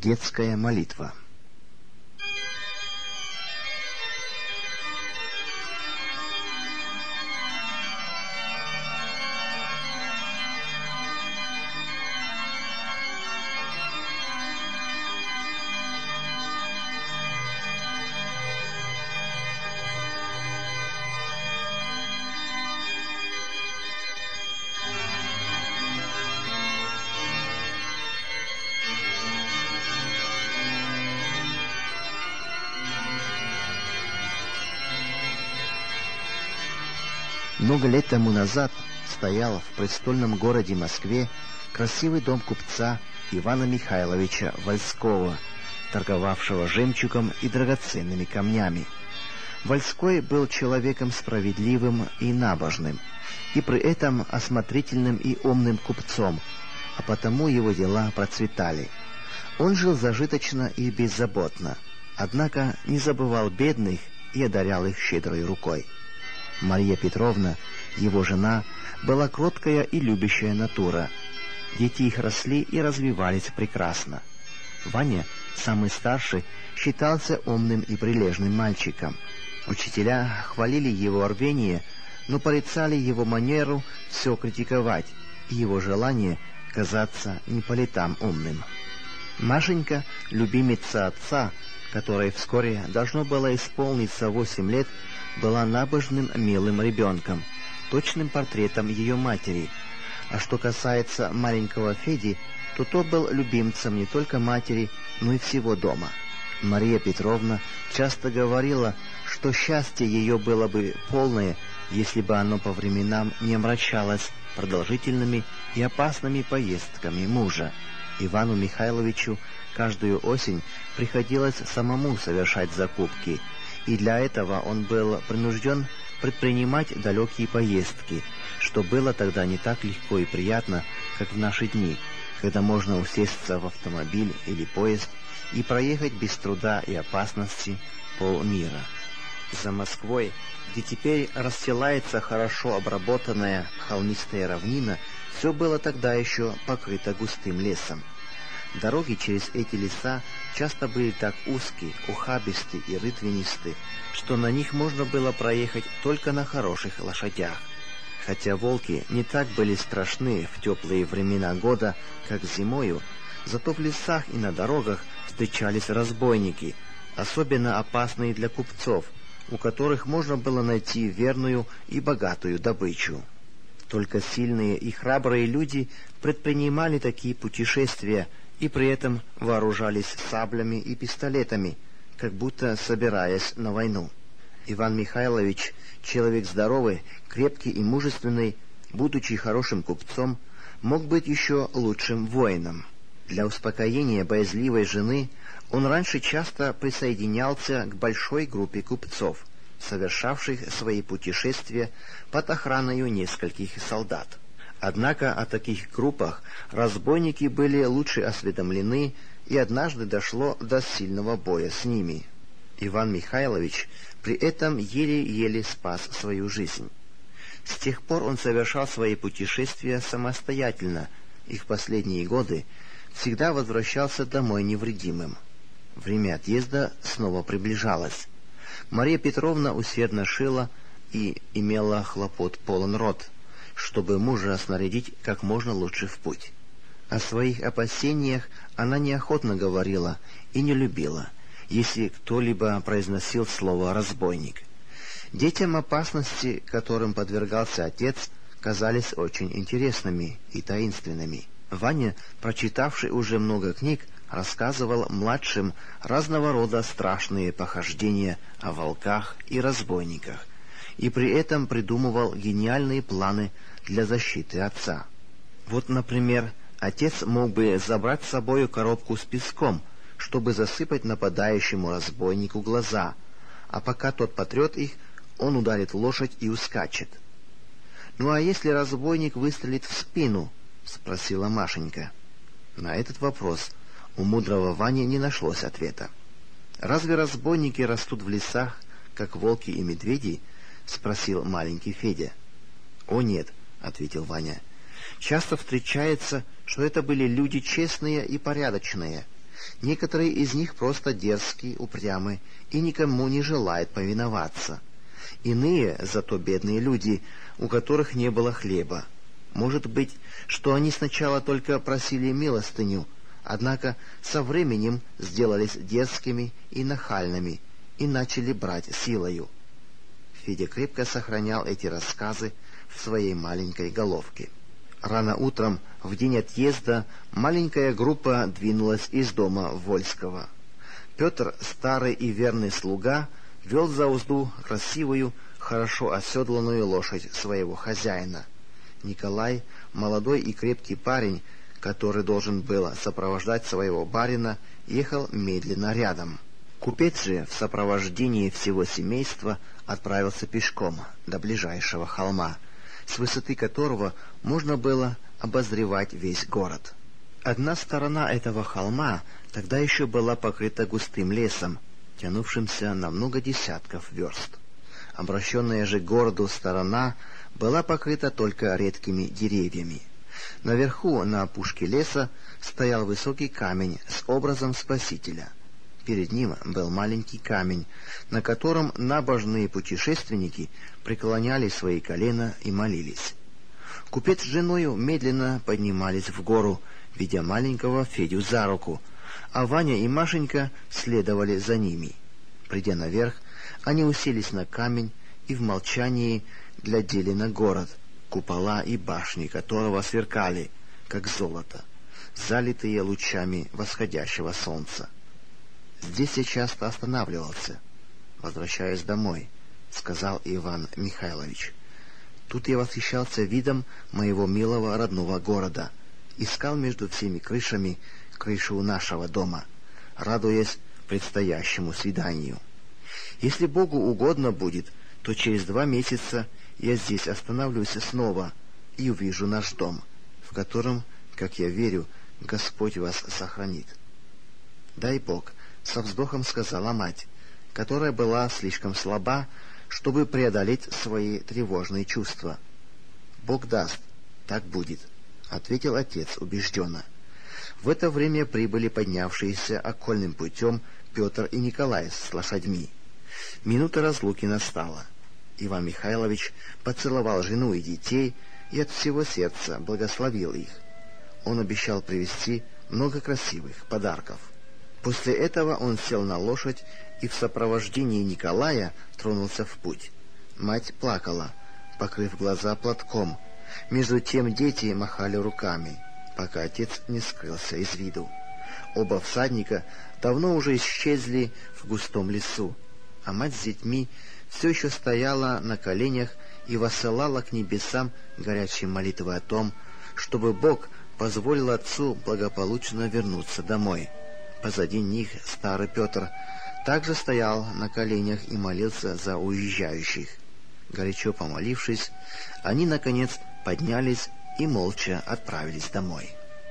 Детская молитва. Много лет тому назад стоял в престольном городе Москве красивый дом купца Ивана Михайловича Вольского, торговавшего жемчугом и драгоценными камнями. Вольской был человеком справедливым и набожным, и при этом осмотрительным и умным купцом, а потому его дела процветали. Он жил зажиточно и беззаботно, однако не забывал бедных и одарял их щедрой рукой. Мария Петровна, его жена, была кроткая и любящая натура. Дети их росли и развивались прекрасно. Ваня, самый старший, считался умным и прилежным мальчиком. Учителя хвалили его рвение, но порицали его манеру все критиковать и его желание казаться не по летам умным. Машенька, любимица отца, которой вскоре должно было исполниться 8 лет, была набожным, милым ребенком, точным портретом ее матери. А что касается маленького Феди, то тот был любимцем не только матери, но и всего дома. Мария Петровна часто говорила, что счастье ее было бы полное, если бы оно по временам не омрачалось продолжительными и опасными поездками мужа. Ивану Михайловичу каждую осень приходилось самому совершать закупки, и для этого он был принужден предпринимать далекие поездки, что было тогда не так легко и приятно, как в наши дни, когда можно усесться в автомобиль или поезд и проехать без труда и опасности полмира. За Москвой, где теперь расстилается хорошо обработанная холмистая равнина, все было тогда еще покрыто густым лесом. Дороги через эти леса часто были так узкие, ухабисты и рытвинисты, что на них можно было проехать только на хороших лошадях. Хотя волки не так были страшны в теплые времена года, как зимою, зато в лесах и на дорогах встречались разбойники, особенно опасные для купцов, у которых можно было найти верную и богатую добычу. Только сильные и храбрые люди предпринимали такие путешествия и при этом вооружались саблями и пистолетами, как будто собираясь на войну. Иван Михайлович, человек здоровый, крепкий и мужественный, будучи хорошим купцом, мог быть еще лучшим воином. Для успокоения боязливой жены он раньше часто присоединялся к большой группе купцов, совершавших свои путешествия под охраною нескольких солдат. Однако о таких группах разбойники были лучше осведомлены, и однажды дошло до сильного боя с ними. Иван Михайлович при этом еле-еле спас свою жизнь. С тех пор он совершал свои путешествия самостоятельно, и в последние годы всегда возвращался домой невредимым. Время отъезда снова приближалось. Мария Петровна усердно шила и имела хлопот полон рот, чтобы мужа снарядить как можно лучше в путь. О своих опасениях она неохотно говорила и не любила, если кто-либо произносил слово «разбойник». Детям опасности, которым подвергался отец, казались очень интересными и таинственными. Ваня, прочитавший уже много книг, рассказывал младшим разного рода страшные похождения о волках и разбойниках, и при этом придумывал гениальные планы для защиты отца. Вот, например, отец мог бы забрать с собою коробку с песком, чтобы засыпать нападающему разбойнику глаза, а пока тот потрет их, он ударит лошадь и ускачет. «Ну а если разбойник выстрелит в спину?» — спросила Машенька. На этот вопрос у мудрого Вани не нашлось ответа. «Разве разбойники растут в лесах, как волки и медведи?» — спросил маленький Федя. «О нет», — ответил Ваня. «Часто встречается, что это были люди честные и порядочные, Некоторые из них просто дерзкие, упрямы и никому не желают повиноваться. Иные, зато бедные люди, у которых не было хлеба. Может быть, что они сначала только просили милостыню, однако со временем сделались дерзкими и нахальными и начали брать силою. Федя крепко сохранял эти рассказы в своей маленькой головке. Рано утром, в день отъезда, маленькая группа двинулась из дома Вольского. Петр, старый и верный слуга, вел за узду красивую, хорошо оседланную лошадь своего хозяина. Николай, молодой и крепкий парень, который должен был сопровождать своего барина, ехал медленно рядом. Купец же в сопровождении всего семейства отправился пешком до ближайшего холма, с высоты которого можно было обозревать весь город. Одна сторона этого холма тогда еще была покрыта густым лесом, тянувшимся на много десятков верст. Обращенная же к городу сторона была покрыта только редкими деревьями. Наверху, на опушке леса, стоял высокий камень с образом Спасителя. Перед ним был маленький камень, на котором набожные путешественники преклоняли свои колена и молились. Купец с женою медленно поднимались в гору, ведя маленького Федю за руку, а Ваня и Машенька следовали за ними. Придя наверх, они уселись на камень и в молчании глядели на город, купола и башни которого сверкали, как золото, залитые лучами восходящего солнца. «Здесь я часто останавливался, возвращаясь домой», — сказал Иван Михайлович. «Тут я восхищался видом моего милого родного города, искал между всеми крышами крышу нашего дома, радуясь предстоящему свиданию. Если Богу угодно будет, то через 2 месяца я здесь остановлюсь снова и увижу наш дом, в котором, как я верю, Господь вас сохранит». «Дай Бог», — со вздохом сказала мать, которая была слишком слаба, чтобы преодолеть свои тревожные чувства. «Бог даст, так будет», — ответил отец убежденно. В это время прибыли поднявшиеся окольным путем Петр и Николай с лошадьми. Минута разлуки настала. Иван Михайлович поцеловал жену и детей и от всего сердца благословил их. Он обещал привезти много красивых подарков. После этого он сел на лошадь и в сопровождении Николая тронулся в путь. Мать плакала, покрыв глаза платком. Между тем дети махали руками, пока отец не скрылся из виду. Оба всадника давно уже исчезли в густом лесу, а мать с детьми все еще стояла на коленях и воссылала к небесам горячие молитвы о том, чтобы Бог позволил отцу благополучно вернуться домой. Позади них старый Петр также стоял на коленях и молился за уезжающих. Горячо помолившись, они, наконец, поднялись и молча отправились домой.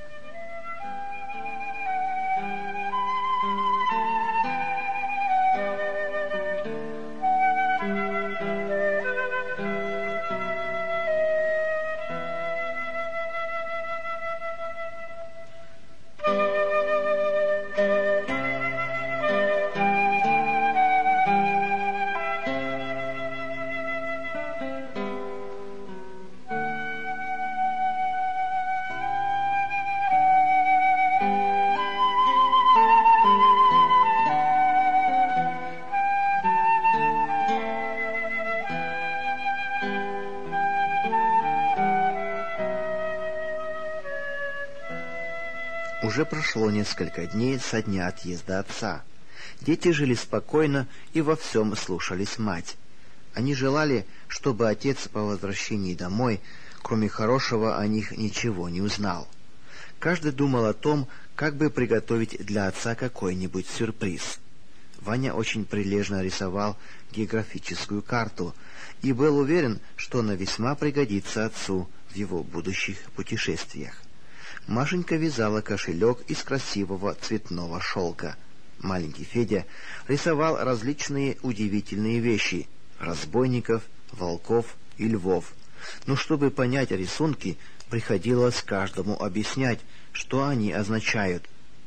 Уже прошло несколько дней со дня отъезда отца. Дети жили спокойно и во всем слушались мать. Они желали, чтобы отец по возвращении домой, кроме хорошего, о них ничего не узнал. Каждый думал о том, как бы приготовить для отца какой-нибудь сюрприз. Ваня очень прилежно рисовал географическую карту и был уверен, что она весьма пригодится отцу в его будущих путешествиях. Машенька вязала кошелек из красивого цветного шелка. Маленький Федя рисовал различные удивительные вещи — разбойников, волков и львов. Но чтобы понять рисунки, приходилось каждому объяснять, что они означают.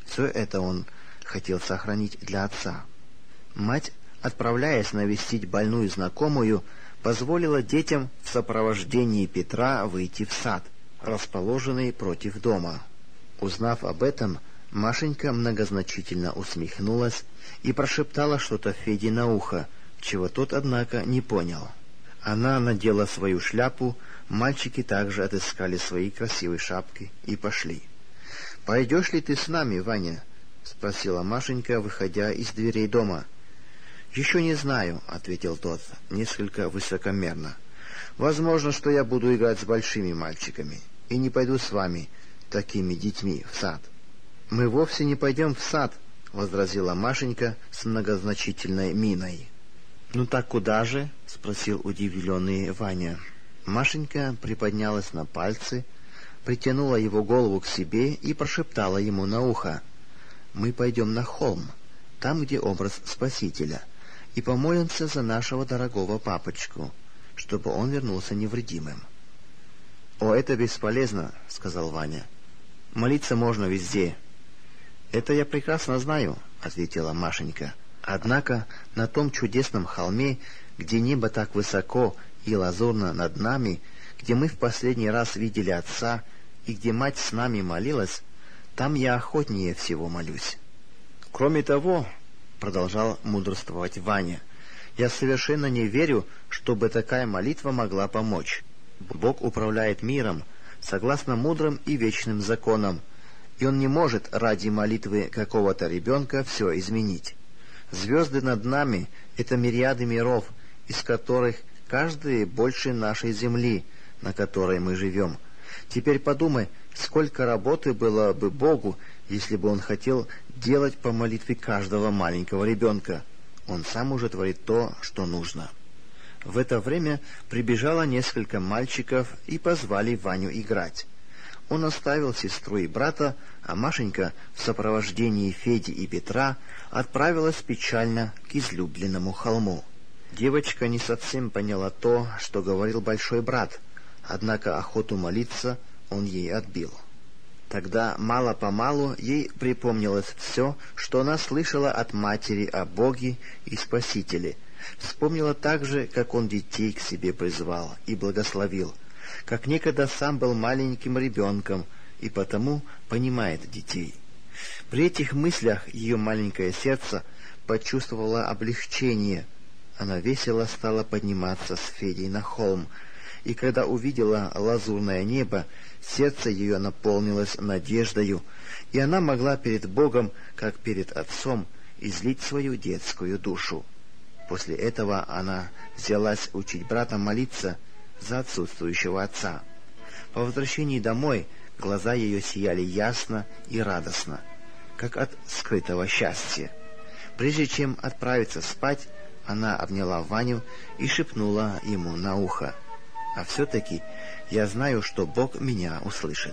Все это он хотел сохранить для отца. Мать, отправляясь навестить больную знакомую, позволила детям в сопровождении Петра выйти в сад, расположенный против дома. Узнав об этом, Машенька многозначительно усмехнулась и прошептала что-то Феде на ухо, чего тот, однако, не понял. Она надела свою шляпу, мальчики также отыскали свои красивые шапки и пошли. — Пойдешь ли ты с нами, Ваня? — спросила Машенька, выходя из дверей дома. — Еще не знаю, — ответил тот, несколько высокомерно. — Возможно, что я буду играть с большими мальчиками и не пойду с вами, такими детьми, в сад. — Мы вовсе не пойдем в сад, — возразила Машенька с многозначительной миной. — Ну так куда же? — спросил удивленный Ваня. Машенька приподнялась на пальцы, притянула его голову к себе и прошептала ему на ухо: «Мы пойдем на холм, там, где образ Спасителя, и помолимся за нашего дорогого папочку, чтобы он вернулся невредимым». «О, это бесполезно», — сказал Ваня. «Молиться можно везде». «Это я прекрасно знаю», — ответила Машенька. «Однако на том чудесном холме, где небо так высоко и лазурно над нами, где мы в последний раз видели отца и где мать с нами молилась, там я охотнее всего молюсь». «Кроме того, — продолжал мудрствовать Ваня, — я совершенно не верю, чтобы такая молитва могла помочь. Бог управляет миром согласно мудрым и вечным законам, и Он не может ради молитвы какого-то ребенка все изменить. Звезды над нами — это мириады миров, из которых каждый больше нашей земли, на которой мы живем. Теперь подумай, сколько работы было бы Богу, если бы Он хотел делать по молитве каждого маленького ребенка. Он сам уже творит то, что нужно». В это время прибежало несколько мальчиков и позвали Ваню играть. Он оставил сестру и брата, а Машенька в сопровождении Феди и Петра отправилась печально к излюбленному холму. Девочка не совсем поняла то, что говорил большой брат, однако охоту молиться он ей отбил. Тогда мало-помалу ей припомнилось все, что она слышала от матери о Боге и Спасителе. Вспомнила также, как он детей к себе призвал и благословил, как некогда сам был маленьким ребенком и потому понимает детей. При этих мыслях ее маленькое сердце почувствовало облегчение. Она весело стала подниматься с Федей на холм, и когда увидела лазурное небо, сердце ее наполнилось надеждою, и она могла перед Богом, как перед Отцом, излить свою детскую душу. После этого она взялась учить брата молиться за отсутствующего отца. По возвращении домой глаза ее сияли ясно и радостно, как от скрытого счастья. Прежде чем отправиться спать, она обняла Ваню и шепнула ему на ухо: «А все-таки я знаю, что Бог меня услышит».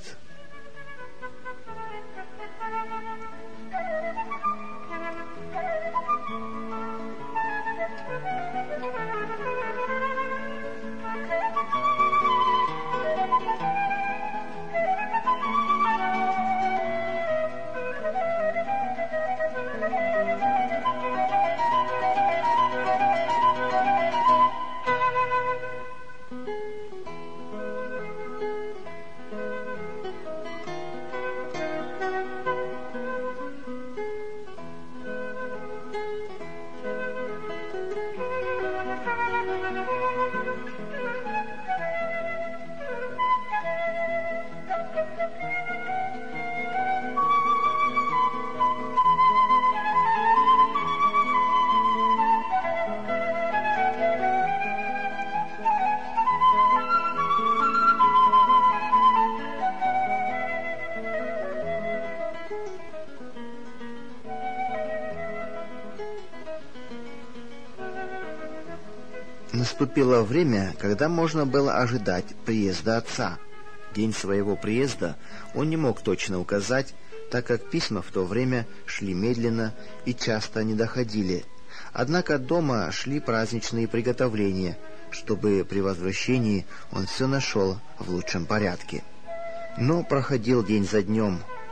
Наступило время, когда можно было ожидать приезда отца. День своего приезда он не мог точно указать, так как письма в то время шли медленно и часто не доходили. Однако дома шли праздничные приготовления, чтобы при возвращении он все нашел в лучшем порядке. Но проходил день за днем,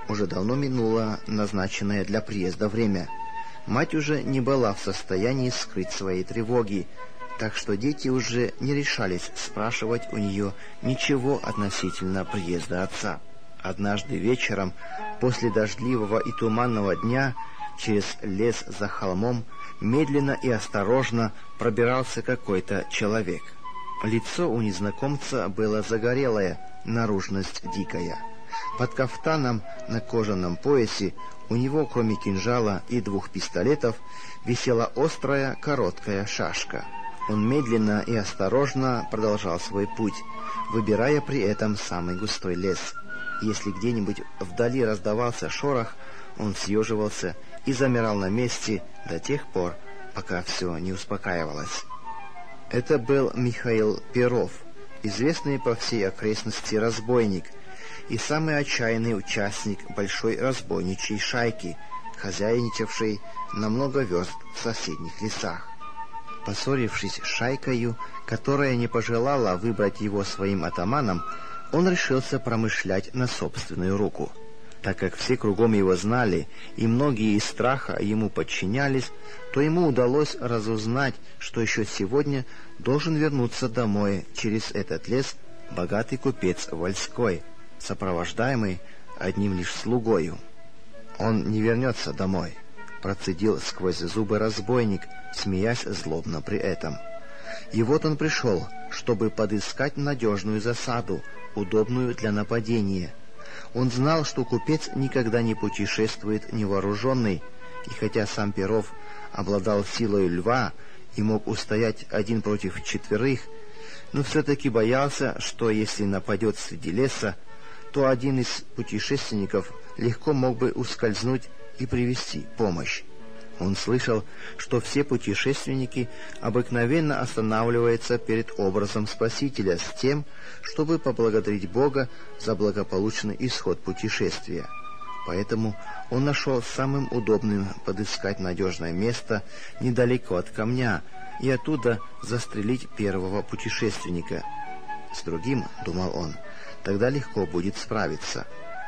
Уже давно минуло назначенное для приезда время. Мать уже не была в состоянии скрыть своей тревоги, так что дети уже не решались спрашивать у нее ничего относительно приезда отца. Однажды вечером, после дождливого и туманного дня, через лес за холмом медленно и осторожно пробирался какой-то человек. Лицо у незнакомца было загорелое, наружность дикая. Под кафтаном на кожаном поясе у него, кроме кинжала и 2 пистолетов, висела острая короткая шашка. Он медленно и осторожно продолжал свой путь, выбирая при этом самый густой лес. Если где-нибудь вдали раздавался шорох, он съеживался и замирал на месте до тех пор, пока все не успокаивалось. Это был Михаил Перов, известный по всей окрестности разбойник и самый отчаянный участник большой разбойничьей шайки, хозяйничавшей на много верст в соседних лесах. Поссорившись с шайкою, которая не пожелала выбрать его своим атаманом, он решился промышлять на собственную руку. Так как все кругом его знали, и многие из страха ему подчинялись, то ему удалось разузнать, что еще сегодня должен вернуться домой через этот лес богатый купец Вальской, сопровождаемый одним лишь слугою. «Он не вернется домой», — процедил сквозь зубы разбойник, смеясь злобно при этом. И вот он пришел, чтобы подыскать надежную засаду, удобную для нападения. Он знал, что купец никогда не путешествует невооруженный, и хотя сам Перов обладал силой льва и мог устоять 1 против 4, но все-таки боялся, что если нападет среди леса, то один из путешественников легко мог бы ускользнуть и привести помощь. Он слышал, что все путешественники обыкновенно останавливаются перед образом Спасителя с тем, чтобы поблагодарить Бога за благополучный исход путешествия. Поэтому он нашел самым удобным подыскать надежное место недалеко от камня и оттуда застрелить первого путешественника. С другим, думал он, тогда легко будет справиться.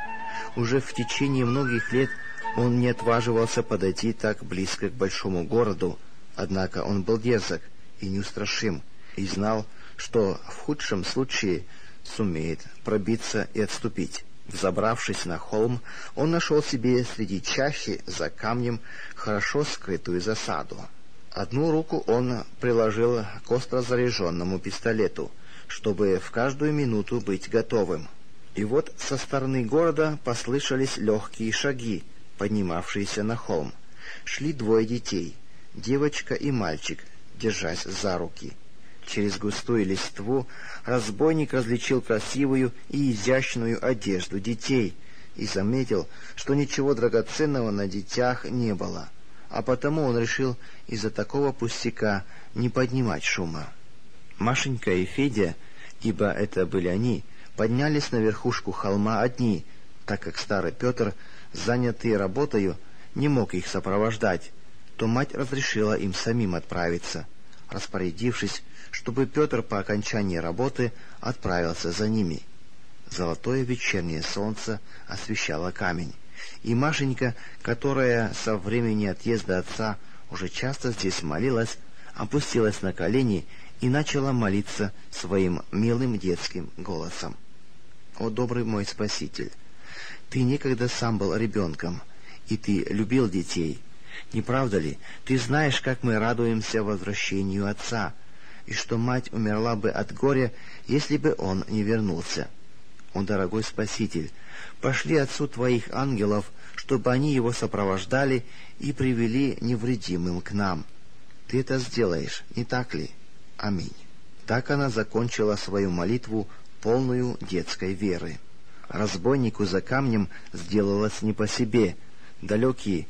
Уже в течение многих лет он не отваживался подойти так близко к большому городу, однако он был дерзок и неустрашим, и знал, что в худшем случае сумеет пробиться и отступить. Взобравшись на холм, он нашел себе среди чащи за камнем хорошо скрытую засаду. Одну руку он приложил к остро заряженному пистолету, чтобы в каждую минуту быть готовым. И вот со стороны города послышались легкие шаги, поднимавшиеся на холм. Шли 2 детей, девочка и мальчик, держась за руки. Через густую листву разбойник различил красивую и изящную одежду детей и заметил, что ничего драгоценного на детях не было, а потому он решил из-за такого пустяка не поднимать шума. Машенька и Федя, ибо это были они, поднялись на верхушку холма одни, так как старый Петр, занятый работою, не мог их сопровождать, то мать разрешила им самим отправиться, распорядившись, чтобы Петр по окончании работы отправился за ними. Золотое вечернее солнце освещало камень, и Машенька, которая со времени отъезда отца уже часто здесь молилась, опустилась на колени и начала молиться своим милым детским голосом. «О, добрый мой Спаситель! Ты некогда сам был ребенком, и ты любил детей. Не правда ли? Ты знаешь, как мы радуемся возвращению отца, и что мать умерла бы от горя, если бы он не вернулся. О, дорогой Спаситель, пошли отцу твоих ангелов, чтобы они его сопровождали и привели невредимым к нам. Ты это сделаешь, не так ли? Аминь». Так она закончила свою молитву, полную детской веры. Разбойнику за камнем сделалось не по себе. Далекие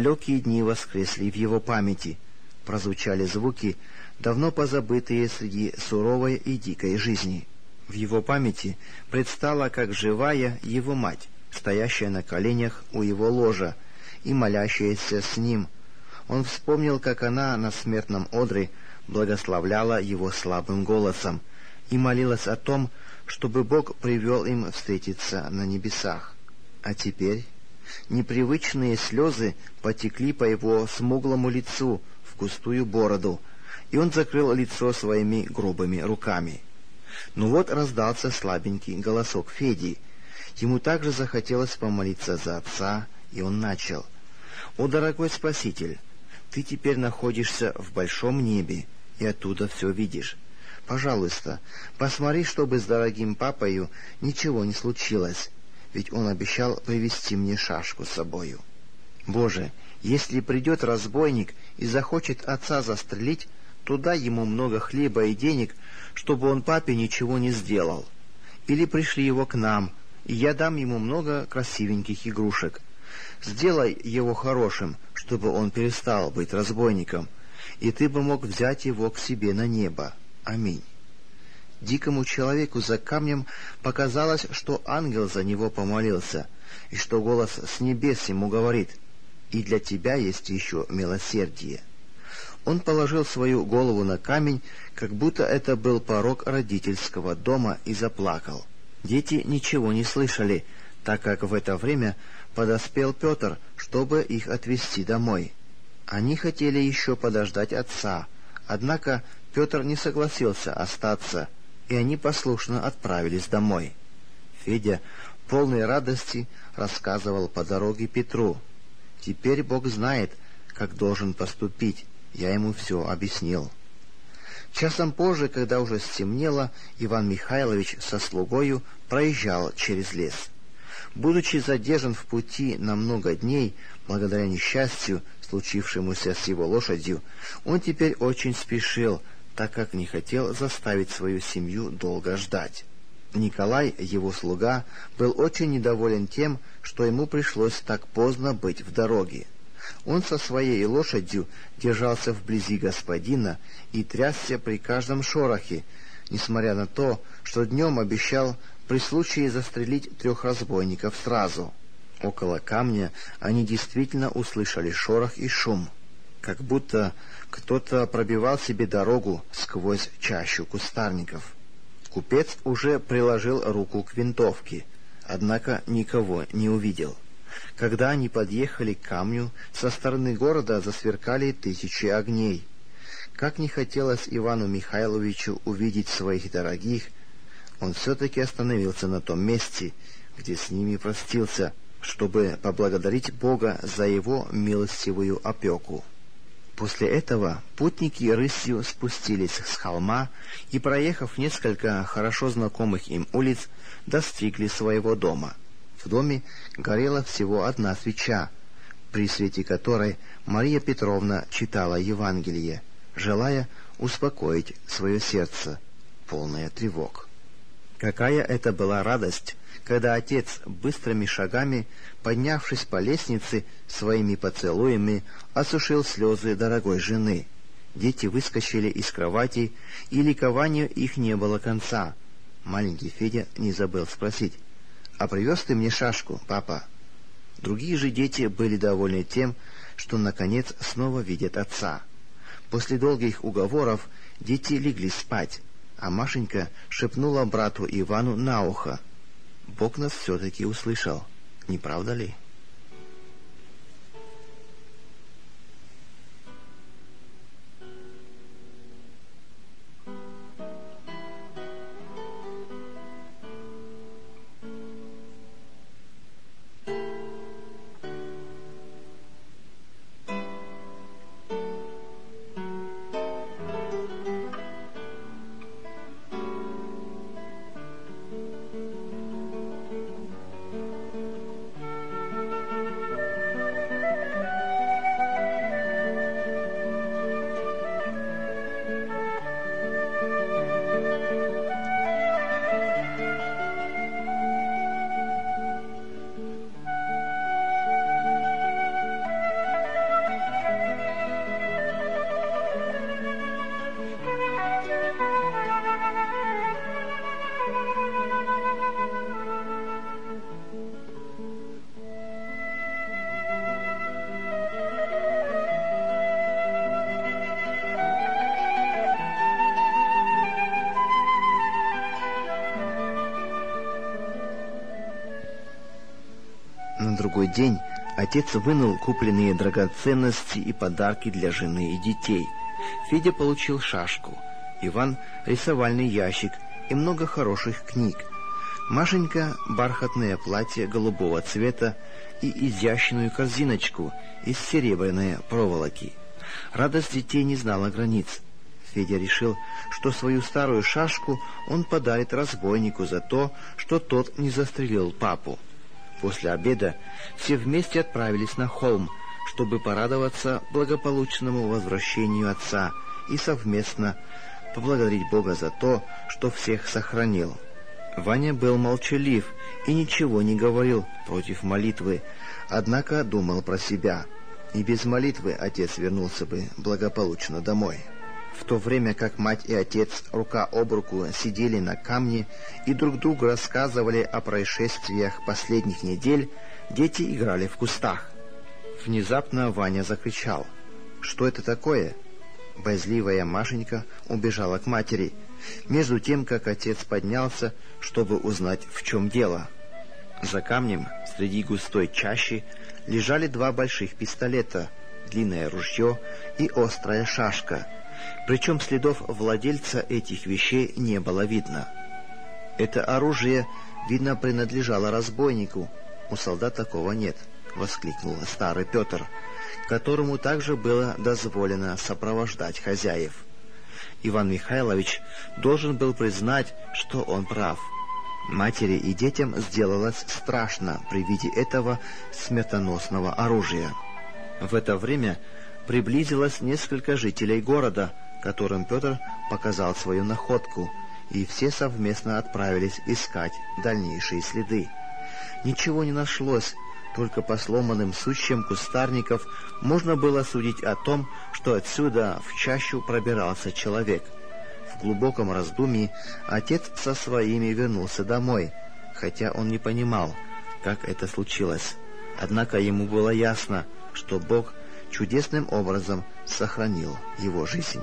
дни воскресли в его памяти. Прозвучали звуки, давно позабытые среди суровой и дикой жизни. В его памяти предстала как живая его мать, стоящая на коленях у его ложа и молящаяся с ним. Он вспомнил, как она на смертном одре благословляла его слабым голосом и молилась о том, чтобы Бог привел им встретиться на небесах. А теперь непривычные слезы потекли по его смуглому лицу в густую бороду, и он закрыл лицо своими грубыми руками. Ну вот раздался слабенький голосок Феди. Ему также захотелось помолиться за отца, и он начал: «О, дорогой Спаситель, ты теперь находишься в большом небе, и оттуда все видишь. Пожалуйста, посмотри, чтобы с дорогим папою ничего не случилось, ведь он обещал привезти мне шашку с собою. Боже, если придет разбойник и захочет отца застрелить, то дай ему много хлеба и денег, чтобы он папе ничего не сделал. Или пришли его к нам, и я дам ему много красивеньких игрушек. Сделай его хорошим, чтобы он перестал быть разбойником, и ты бы мог взять его к себе на небо. Аминь». Дикому человеку за камнем показалось, что ангел за него помолился, и что голос с небес ему говорит: «И для тебя есть еще милосердие». Он положил свою голову на камень, как будто это был порог родительского дома, и заплакал. Дети ничего не слышали, так как в это время подоспел Петр, чтобы их отвезти домой. Они хотели еще подождать отца, однако Петр не согласился остаться, и они послушно отправились домой. Федя, полный радости, рассказывал по дороге Петру: «Теперь Бог знает, как должен поступить, я ему все объяснил». Часом позже, когда уже стемнело, Иван Михайлович со слугою проезжал через лес. Будучи задержан в пути на много дней, благодаря несчастью, случившемуся с его лошадью, он теперь очень спешил, так как не хотел заставить свою семью долго ждать. Николай, его слуга, был очень недоволен тем, что ему пришлось так поздно быть в дороге. Он со своей лошадью держался вблизи господина и трясся при каждом шорохе, несмотря на то, что днем обещал при случае застрелить 3 разбойников сразу. Около камня они действительно услышали шорох и шум, как будто кто-то пробивал себе дорогу сквозь чащу кустарников. Купец уже приложил руку к винтовке, однако никого не увидел. Когда они подъехали к камню, со стороны города засверкали 1000 огней. Как не хотелось Ивану Михайловичу увидеть своих дорогих, он все-таки остановился на том месте, где с ними простился, чтобы поблагодарить Бога за его милостивую опеку. После этого путники рысью спустились с холма и, проехав несколько хорошо знакомых им улиц, достигли своего дома. В доме горела всего одна свеча, при свете которой Мария Петровна читала Евангелие, желая успокоить свое сердце, полное тревог. Какая это была радость, когда отец быстрыми шагами, поднявшись по лестнице, своими поцелуями осушил слезы дорогой жены. Дети выскочили из кровати, и ликованию их не было конца. Маленький Федя не забыл спросить: «А привез ты мне шашку, папа?» Другие же дети были довольны тем, что наконец снова видят отца. После долгих уговоров дети легли спать, а Машенька шепнула брату Ивану на ухо: «Бог нас все-таки услышал, не правда ли?» другой день отец вынул купленные драгоценности и подарки для жены и детей. Федя получил шашку, Иван — рисовальный ящик и много хороших книг. Машенька — бархатное платье голубого цвета и изящную корзиночку из серебряной проволоки. Радость детей не знала границ. Федя решил, что свою старую шашку он подарит разбойнику за то, что тот не застрелил папу. После обеда все вместе отправились на холм, чтобы порадоваться благополучному возвращению отца и совместно поблагодарить Бога за то, что всех сохранил. Ваня был молчалив и ничего не говорил против молитвы, однако думал про себя. И без молитвы отец вернулся бы благополучно домой. В то время как мать и отец рука об руку сидели на камне и друг другу рассказывали о происшествиях последних недель, дети играли в кустах. Внезапно Ваня закричал: «Что это такое?» Боязливая Машенька убежала к матери, между тем, как отец поднялся, чтобы узнать, в чем дело. За камнем, среди густой чащи, лежали два больших пистолета, длинное ружье и острая шашка. Причем следов владельца этих вещей не было видно. «Это оружие, видно, принадлежало разбойнику. У солдат такого нет», — воскликнул старый Петр, которому также было дозволено сопровождать хозяев. Иван Михайлович должен был признать, что он прав. Матери и детям сделалось страшно при виде этого смертоносного оружия. В это время приблизилось несколько жителей города, которым Петр показал свою находку, и все совместно отправились искать дальнейшие следы. Ничего не нашлось, только по сломанным сучьям кустарников можно было судить о том, что отсюда в чащу пробирался человек. В глубоком раздумье отец со своими вернулся домой, хотя он не понимал, как это случилось. Однако ему было ясно, что Бог чудесным образом сохранил его жизнь.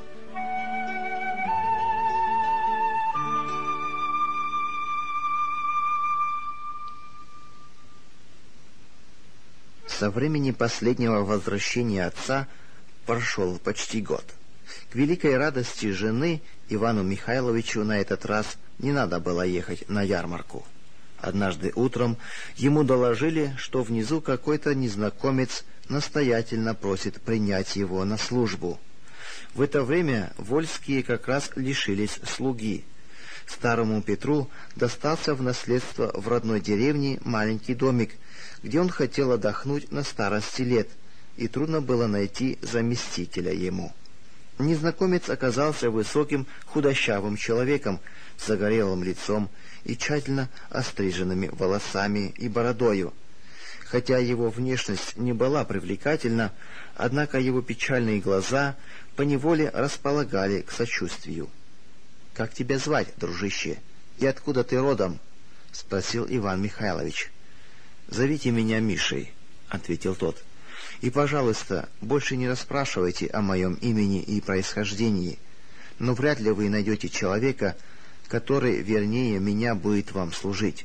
Со времени последнего возвращения отца прошел почти год. К великой радости жены Ивану Михайловичу на этот раз не надо было ехать на ярмарку. Однажды утром ему доложили, что внизу какой-то незнакомец настоятельно просит принять его на службу. В это время Вольские как раз лишились слуги. Старому Петру достался в наследство в родной деревне маленький домик, где он хотел отдохнуть на старости лет, и трудно было найти заместителя ему. Незнакомец оказался высоким худощавым человеком с загорелым лицом и тщательно остриженными волосами и бородою. Хотя его внешность не была привлекательна, однако его печальные глаза поневоле располагали к сочувствию. — Как тебя звать, дружище, и откуда ты родом? — спросил Иван Михайлович. — Зовите меня Мишей, — ответил тот. — И, пожалуйста, больше не расспрашивайте о моем имени и происхождении, но вряд ли вы найдете человека, который вернее меня будет вам служить.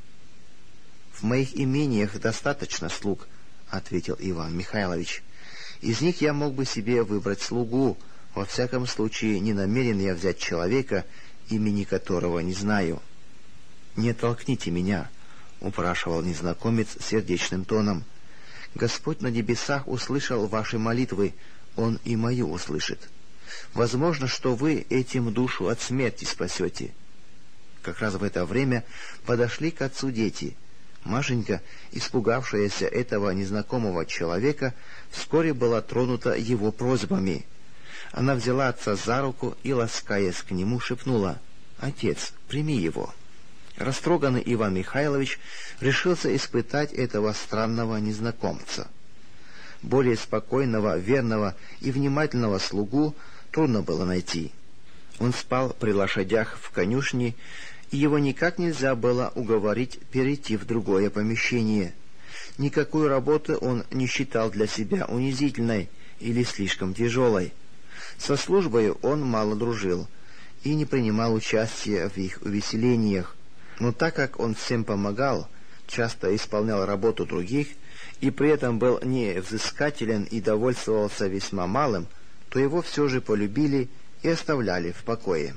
— В моих имениях достаточно слуг, — ответил Иван Михайлович. — Из них я мог бы себе выбрать слугу, во всяком случае не намерен я взять человека, имени которого не знаю. — Не толкните меня, — упрашивал незнакомец сердечным тоном. — Господь на небесах услышал ваши молитвы, Он и мою услышит. Возможно, что вы этим душу от смерти спасете. Как раз в это время подошли к отцу дети. Машенька, испугавшаяся этого незнакомого человека, вскоре была тронута его просьбами. Она взяла отца за руку и, ласкаясь к нему, шепнула: «Отец, прими его». Растроганный Иван Михайлович решился испытать этого странного незнакомца. Более спокойного, верного и внимательного слугу трудно было найти. Он спал при лошадях в конюшне, и его никак нельзя было уговорить перейти в другое помещение. Никакую работу он не считал для себя унизительной или слишком тяжелой. Со службой он мало дружил и не принимал участия в их увеселениях, но так как он всем помогал, часто исполнял работу других и при этом был невзыскателен и довольствовался весьма малым, то его все же полюбили и оставляли в покое.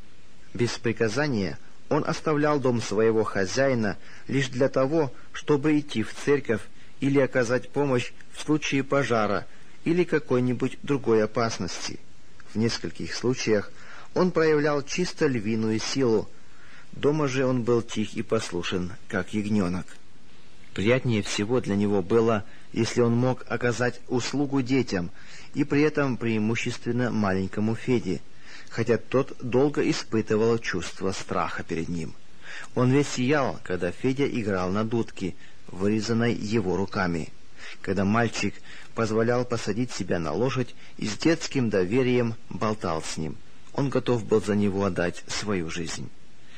Без приказания он оставлял дом своего хозяина лишь для того, чтобы идти в церковь или оказать помощь в случае пожара или какой-нибудь другой опасности. В нескольких случаях он проявлял чисто львиную силу. Дома же он был тих и послушен, как ягненок. Приятнее всего для него было, если он мог оказать услугу детям, и при этом преимущественно маленькому Феде, хотя тот долго испытывал чувство страха перед ним. Он весь сиял, когда Федя играл на дудке, вырезанной его руками, когда мальчик позволял посадить себя на лошадь и с детским доверием болтал с ним. Он готов был за него отдать свою жизнь.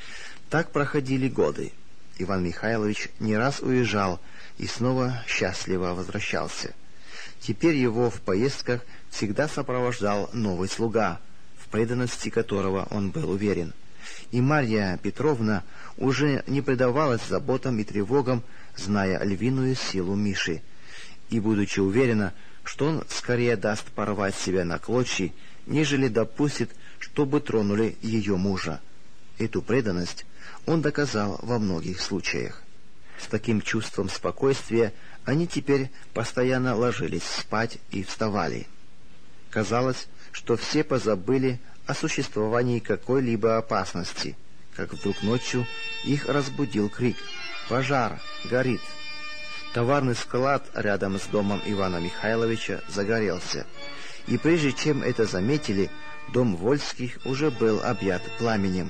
Так проходили годы. Иван Михайлович не раз уезжал и снова счастливо возвращался. Теперь его в поездках всегда сопровождал новый слуга, в преданности которого он был уверен. И Марья Петровна уже не предавалась заботам и тревогам, зная львиную силу Миши, и будучи уверена, что он скорее даст порвать себя на клочья, нежели допустит, чтобы тронули ее мужа. Эту преданность он доказал во многих случаях. С таким чувством спокойствия они теперь постоянно ложились спать и вставали. Казалось, что все позабыли о существовании какой-либо опасности, как вдруг ночью их разбудил крик: «Пожар! Горит!». Товарный склад рядом с домом Ивана Михайловича загорелся, и прежде чем это заметили, дом Вольских уже был объят пламенем.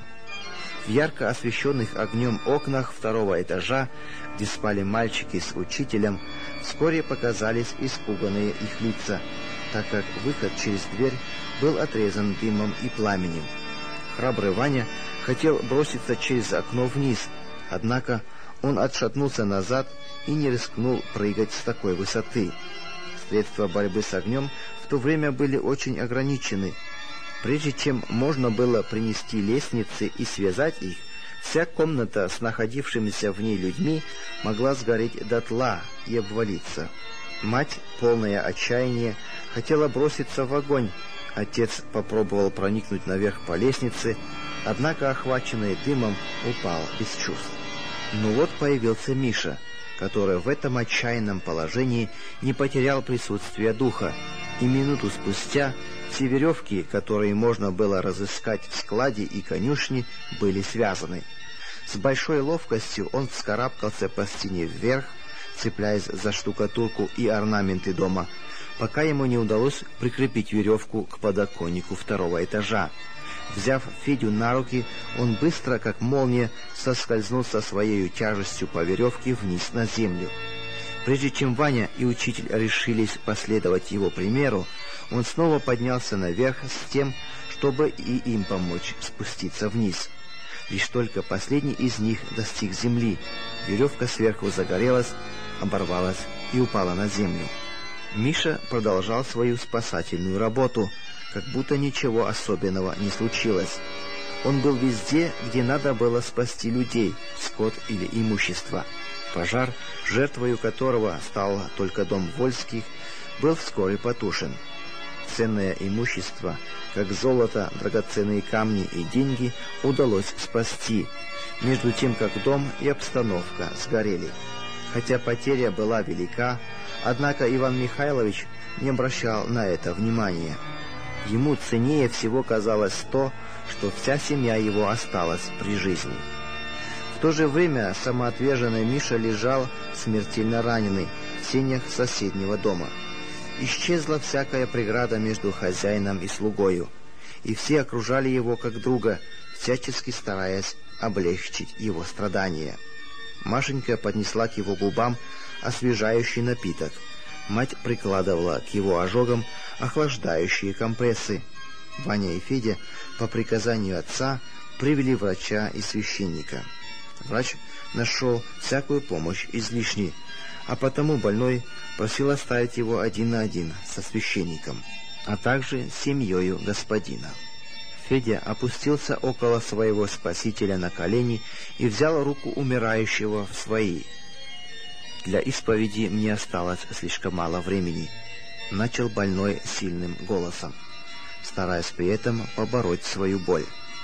В ярко освещенных огнем окнах второго этажа, где спали мальчики с учителем, вскоре показались испуганные их лица, так как выход через дверь был отрезан дымом и пламенем. Храбрый Ваня хотел броситься через окно вниз, однако он отшатнулся назад и не рискнул прыгать с такой высоты. Средства борьбы с огнем в то время были очень ограничены. Прежде чем можно было принести лестницы и связать их, вся комната с находившимися в ней людьми могла сгореть дотла и обвалиться. Мать, полная отчаяния, хотела броситься в огонь. Отец попробовал проникнуть наверх по лестнице, однако, охваченный дымом, упал без чувств. Но вот появился Миша, который в этом отчаянном положении не потерял присутствие духа, и минуту спустя все веревки, которые можно было разыскать в складе и конюшне, были связаны. С большой ловкостью он вскарабкался по стене вверх, цепляясь за штукатурку и орнаменты дома, пока ему не удалось прикрепить веревку к подоконнику второго этажа. Взяв Федю на руки, он быстро, как молния, соскользнул со своей тяжестью по веревке вниз на землю. Прежде чем Ваня и учитель решились последовать его примеру, он снова поднялся наверх с тем, чтобы и им помочь спуститься вниз. Лишь только последний из них достиг земли, веревка сверху загорелась, оборвалась и упала на землю. Миша продолжал свою спасательную работу, как будто ничего особенного не случилось. Он был везде, где надо было спасти людей, скот или имущество. Пожар, жертвою которого стал только дом Вольских, был вскоре потушен. Ценное имущество, как золото, драгоценные камни и деньги, удалось спасти, между тем как дом и обстановка сгорели. Хотя потеря была велика, однако Иван Михайлович не обращал на это внимания. Ему ценнее всего казалось то, что вся семья его осталась при жизни. В то же время самоотверженный Миша лежал смертельно раненый в сенях соседнего дома. Исчезла всякая преграда между хозяином и слугою, и все окружали его как друга, всячески стараясь облегчить его страдания. Машенька поднесла к его губам освежающий напиток. Мать прикладывала к его ожогам охлаждающие компрессы. Ваня и Федя по приказанию отца привели врача и священника. Врач нашел всякую помощь излишней, а потому больной просил оставить его один на один со священником, а также с семьёю господина. Федя опустился около своего спасителя на колени и взял руку умирающего в свои. Для исповеди мне осталось слишком мало времени. Начал больной сильным голосом, стараясь при этом побороть свою боль.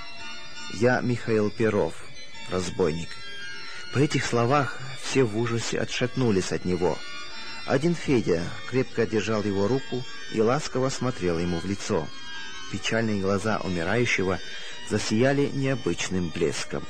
Я Михаил Перов, разбойник. При этих словах все в ужасе отшатнулись от него. Один Федя крепко держал его руку и ласково смотрел ему в лицо. Печальные глаза умирающего засияли необычным блеском.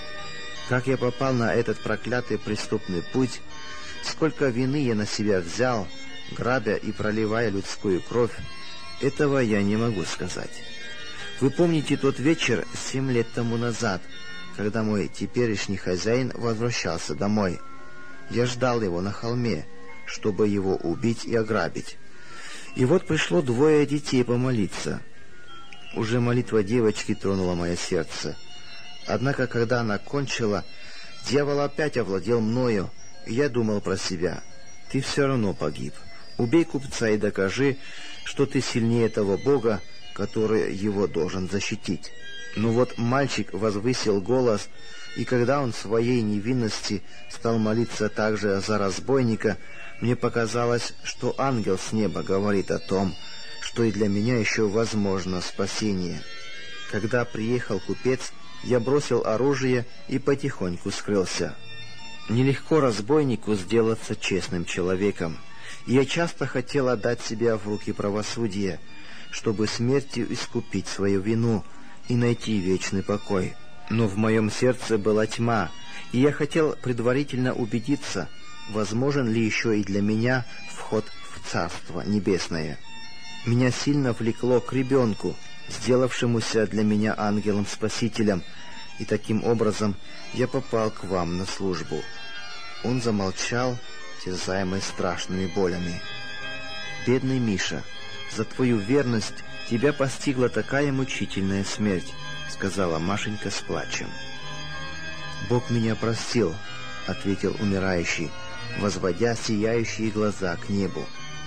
Как я попал на этот проклятый преступный путь, сколько вины я на себя взял, грабя и проливая людскую кровь, этого я не могу сказать. Вы помните тот вечер 7 лет тому назад, когда мой теперешний хозяин возвращался домой? Я ждал его на холме, чтобы его убить и ограбить. И вот пришло 2 детей помолиться. Уже молитва девочки тронула мое сердце. Однако, когда она кончила, дьявол опять овладел мною, и я думал про себя: ты все равно погиб. Убей купца и докажи, что ты сильнее того Бога, который его должен защитить. Но вот мальчик возвысил голос, и когда он в своей невинности стал молиться также за разбойника, мне показалось, что ангел с неба говорит о том, что и для меня еще возможно спасение. Когда приехал купец, я бросил оружие и потихоньку скрылся. Нелегко разбойнику сделаться честным человеком, и я часто хотел отдать себя в руки правосудия, чтобы смертью искупить свою вину и найти вечный покой. Но в моем сердце была тьма, и я хотел предварительно убедиться, возможен ли еще и для меня вход в Царство Небесное. Меня сильно влекло к ребенку, сделавшемуся для меня ангелом-спасителем, и таким образом я попал к вам на службу». Он замолчал, терзаемый страшными болями. «Бедный Миша, за твою верность тебя постигла такая мучительная смерть», — сказала Машенька с плачем. «Бог меня простил», — ответил умирающий, возводя сияющие глаза к небу.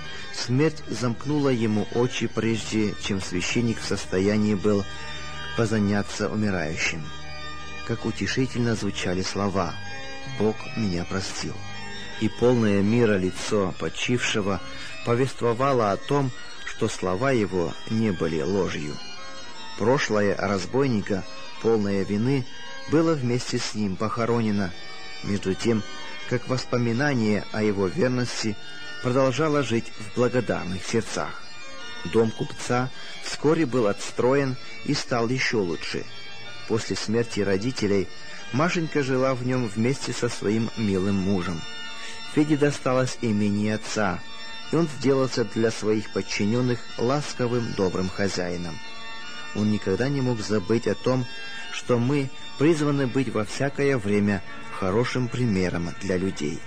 Смерть замкнула ему очи, прежде чем священник в состоянии был позаняться умирающим. Как утешительно звучали слова: «Бог меня простил». И полное мира лицо почившего повествовало о том, что слова его не были ложью. Прошлое разбойника, полное вины, было вместе с ним похоронено, между тем, как воспоминание о его верности продолжало жить в благодарных сердцах. Дом купца вскоре был отстроен и стал еще лучше. После смерти родителей Машенька жила в нем вместе со своим милым мужем. Феде досталось имение отца, и он сделался для своих подчиненных ласковым, добрым хозяином. Он никогда не мог забыть о том, что мы призваны быть во всякое время хорошим примером для людей.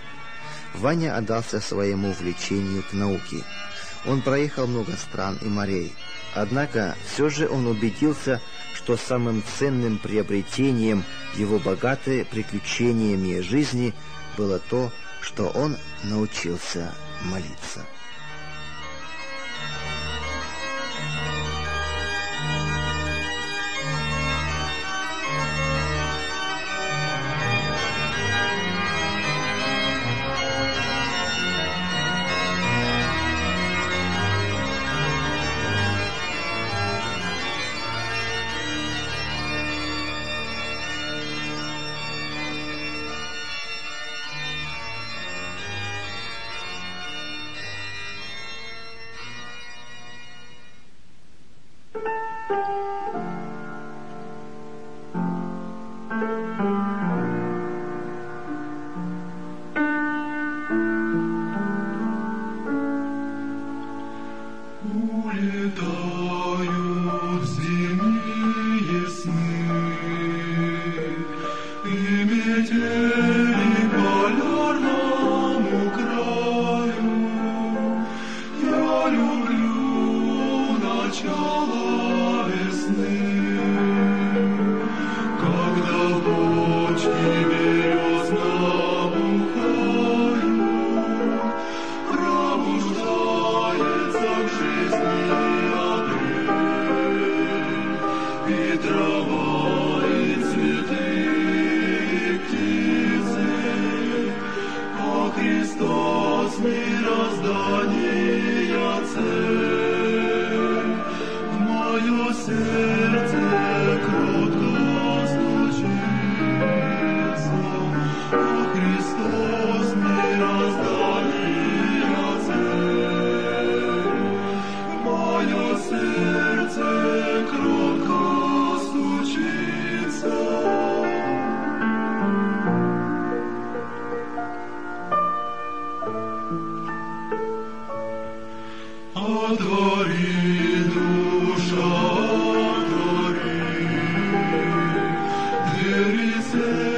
Ваня отдался своему увлечению к науке. Он проехал много стран и морей. Однако все же он убедился, что самым ценным приобретением его богатой приключениями жизни было то, что он научился молиться. Христа. сердце.